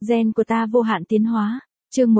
Gen của ta vô hạn tiến hóa. Chương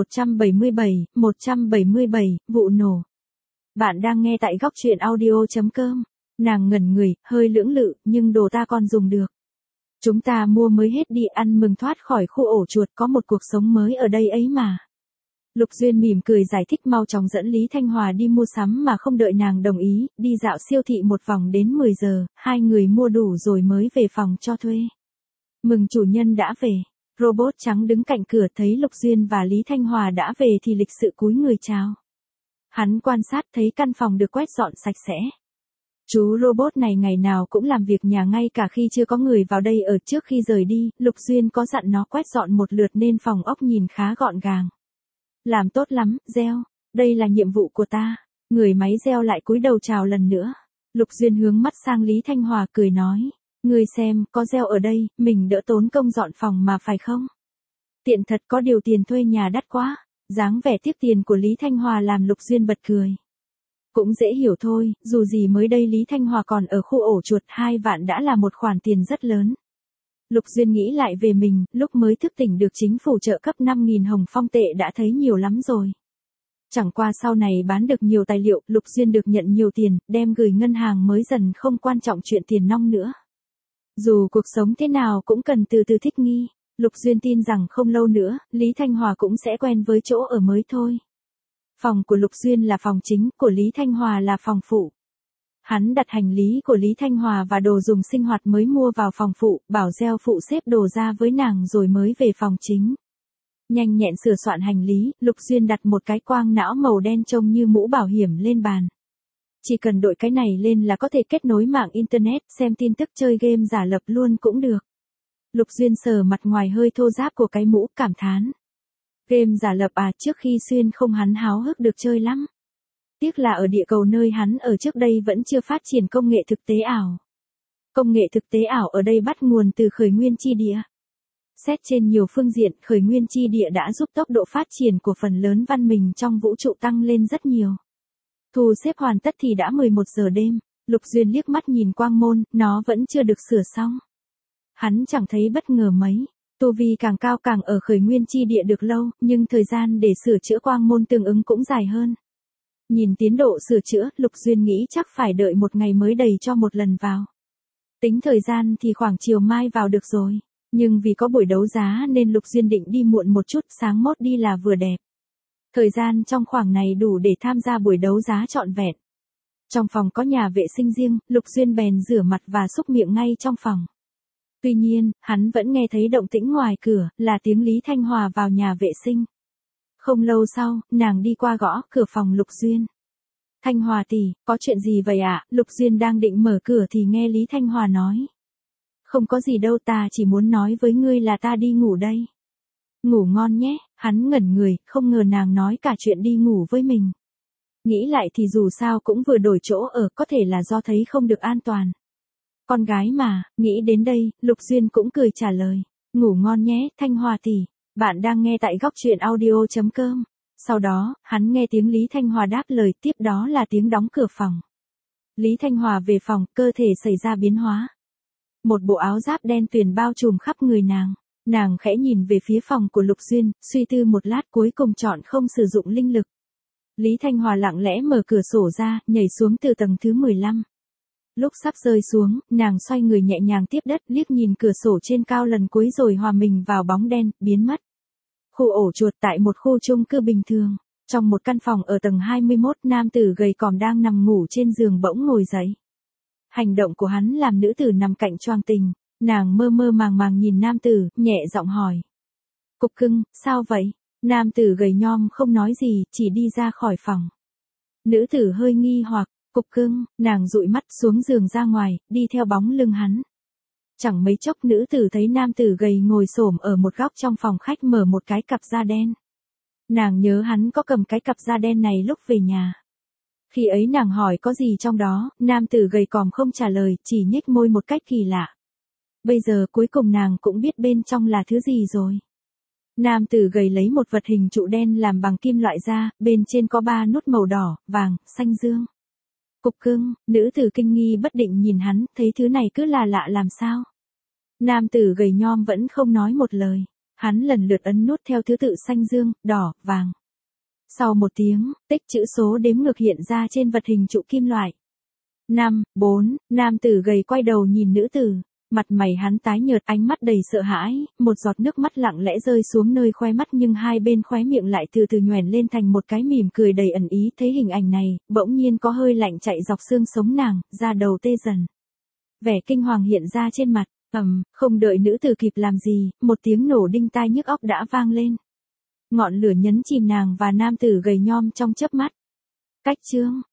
177, vụ nổ. Bạn đang nghe tại góc truyện audio.com. Nàng ngẩn người, hơi lưỡng lự, nhưng đồ ta còn dùng được. Chúng ta mua mới hết đi ăn mừng thoát khỏi khu ổ chuột, có một cuộc sống mới ở đây ấy mà. Lục Duyên mỉm cười giải thích, mau chóng dẫn Lý Thanh Hòa đi mua sắm mà không đợi nàng đồng ý, đi dạo siêu thị một vòng đến 10 giờ, hai người mua đủ rồi mới về phòng cho thuê. Mừng chủ nhân đã về. Robot trắng đứng cạnh cửa thấy Lục Duyên và Lý Thanh Hòa đã về thì lịch sự cúi người chào. Hắn quan sát thấy căn phòng được quét dọn sạch sẽ. Chú robot này ngày nào cũng làm việc nhà ngay cả khi chưa có người vào đây ở. Trước khi rời đi, Lục Duyên có dặn nó quét dọn một lượt nên phòng ốc nhìn khá gọn gàng. Làm tốt lắm, Gieo. Đây là nhiệm vụ của ta. Người máy Gieo lại cúi đầu chào lần nữa. Lục Duyên hướng mắt sang Lý Thanh Hòa cười nói. Ngươi xem, có Gieo ở đây, mình đỡ tốn công dọn phòng mà phải không? Tiện thật, có điều tiền thuê nhà đắt quá. Dáng vẻ tiếc tiền của Lý Thanh Hòa làm Lục Duyên bật cười. Cũng dễ hiểu thôi, dù gì mới đây Lý Thanh Hòa còn ở khu ổ chuột, 2 vạn đã là một khoản tiền rất lớn. Lục Duyên nghĩ lại về mình, lúc mới thức tỉnh được chính phủ trợ cấp 5.000 hồng phong tệ đã thấy nhiều lắm rồi. Chẳng qua sau này bán được nhiều tài liệu, Lục Duyên được nhận nhiều tiền, đem gửi ngân hàng mới dần không quan trọng chuyện tiền nong nữa. Dù cuộc sống thế nào cũng cần từ từ thích nghi, Lục Duyên tin rằng không lâu nữa, Lý Thanh Hòa cũng sẽ quen với chỗ ở mới thôi. Phòng của Lục Duyên là phòng chính, của Lý Thanh Hòa là phòng phụ. Hắn đặt hành lý của Lý Thanh Hòa và đồ dùng sinh hoạt mới mua vào phòng phụ, bảo Gieo phụ xếp đồ ra với nàng rồi mới về phòng chính. Nhanh nhẹn sửa soạn hành lý, Lục Duyên đặt một cái quang não màu đen trông như mũ bảo hiểm lên bàn. Chỉ cần đội cái này lên là có thể kết nối mạng Internet, xem tin tức, chơi game giả lập luôn cũng được. Lục Duyên sờ mặt ngoài hơi thô ráp của cái mũ, cảm thán. Game giả lập à, trước khi xuyên không hắn háo hức được chơi lắm. Tiếc là ở địa cầu nơi hắn ở trước đây vẫn chưa phát triển công nghệ thực tế ảo. Công nghệ thực tế ảo ở đây bắt nguồn từ khởi nguyên chi địa. Xét trên nhiều phương diện, khởi nguyên chi địa đã giúp tốc độ phát triển của phần lớn văn minh trong vũ trụ tăng lên rất nhiều. Thu xếp hoàn tất thì đã 11 giờ đêm, Lục Duyên liếc mắt nhìn quang môn, nó vẫn chưa được sửa xong. Hắn chẳng thấy bất ngờ mấy. Tu vi càng cao càng ở khởi nguyên chi địa được lâu, nhưng thời gian để sửa chữa quang môn tương ứng cũng dài hơn. Nhìn tiến độ sửa chữa, Lục Duyên nghĩ chắc phải đợi một ngày mới đầy cho một lần vào. Tính thời gian thì khoảng chiều mai vào được rồi. Nhưng vì có buổi đấu giá nên Lục Duyên định đi muộn một chút, sáng mốt đi là vừa đẹp. Thời gian trong khoảng này đủ để tham gia buổi đấu giá trọn vẹn. Trong phòng có nhà vệ sinh riêng, Lục Duyên bèn rửa mặt và xúc miệng ngay trong phòng. Tuy nhiên, hắn vẫn nghe thấy động tĩnh ngoài cửa, là tiếng Lý Thanh Hòa vào nhà vệ sinh. Không lâu sau, nàng đi qua gõ cửa phòng Lục Duyên. Thanh Hòa tỷ, có chuyện gì vậy ạ? Lục Duyên đang định mở cửa thì nghe Lý Thanh Hòa nói. Không có gì đâu, ta chỉ muốn nói với ngươi là ta đi ngủ đây. Ngủ ngon nhé, hắn ngẩn người, không ngờ nàng nói cả chuyện đi ngủ với mình. Nghĩ lại thì dù sao cũng vừa đổi chỗ ở, có thể là do thấy không được an toàn. Con gái mà, nghĩ đến đây, Lục Duyên cũng cười trả lời. Ngủ ngon nhé, Thanh Hòa tỷ. Bạn đang nghe tại góc truyện audio.com. Sau đó, hắn nghe tiếng Lý Thanh Hòa đáp lời, tiếp đó là tiếng đóng cửa phòng. Lý Thanh Hòa về phòng, cơ thể xảy ra biến hóa. Một bộ áo giáp đen tuyền bao trùm khắp người nàng. Nàng khẽ nhìn về phía phòng của Lục Duyên, suy tư một lát cuối cùng chọn không sử dụng linh lực. Lý Thanh Hòa lặng lẽ mở cửa sổ ra, nhảy xuống từ tầng thứ 15. Lúc sắp rơi xuống, nàng xoay người nhẹ nhàng tiếp đất, liếc nhìn cửa sổ trên cao lần cuối rồi hòa mình vào bóng đen, biến mất. Khu ổ chuột tại một khu chung cư bình thường. Trong một căn phòng ở tầng 21, nam tử gầy còm đang nằm ngủ trên giường bỗng ngồi dậy. Hành động của hắn làm nữ tử nằm cạnh choàng tình. Nàng mơ mơ màng màng nhìn nam tử, nhẹ giọng hỏi. Cục cưng, sao vậy? Nam tử gầy nhom không nói gì, chỉ đi ra khỏi phòng. Nữ tử hơi nghi hoặc. Cục cưng, nàng dụi mắt xuống giường ra ngoài, đi theo bóng lưng hắn. Chẳng mấy chốc nữ tử thấy nam tử gầy ngồi xổm ở một góc trong phòng khách mở một cái cặp da đen. Nàng nhớ hắn có cầm cái cặp da đen này lúc về nhà. Khi ấy nàng hỏi có gì trong đó, nam tử gầy còm không trả lời, chỉ nhếch môi một cách kỳ lạ. Bây giờ cuối cùng nàng cũng biết bên trong là thứ gì rồi. Nam tử gầy lấy một vật hình trụ đen làm bằng kim loại ra, bên trên có 3 nút màu đỏ, vàng, xanh dương. Cục cưng, nữ tử kinh nghi bất định nhìn hắn, thấy thứ này cứ là lạ làm sao. Nam tử gầy nhom vẫn không nói một lời. hắn lần lượt ấn nút theo thứ tự xanh dương, đỏ, vàng. Sau một tiếng, tích chữ số đếm ngược hiện ra trên vật hình trụ kim loại. 5, 4, nam tử gầy quay đầu nhìn nữ tử. Mặt mày hắn tái nhợt, ánh mắt đầy sợ hãi, một giọt nước mắt lặng lẽ rơi xuống nơi khóe mắt nhưng hai bên khóe miệng lại từ từ nhoẻn lên thành một cái mỉm cười đầy ẩn ý. Thấy hình ảnh này, bỗng nhiên có hơi lạnh chạy dọc xương sống nàng, da đầu tê dần. Vẻ kinh hoàng hiện ra trên mặt, không đợi nữ tử kịp làm gì, một tiếng nổ đinh tai nhức óc đã vang lên. Ngọn lửa nhấn chìm nàng và nam tử gầy nhom trong chớp mắt. Cách chương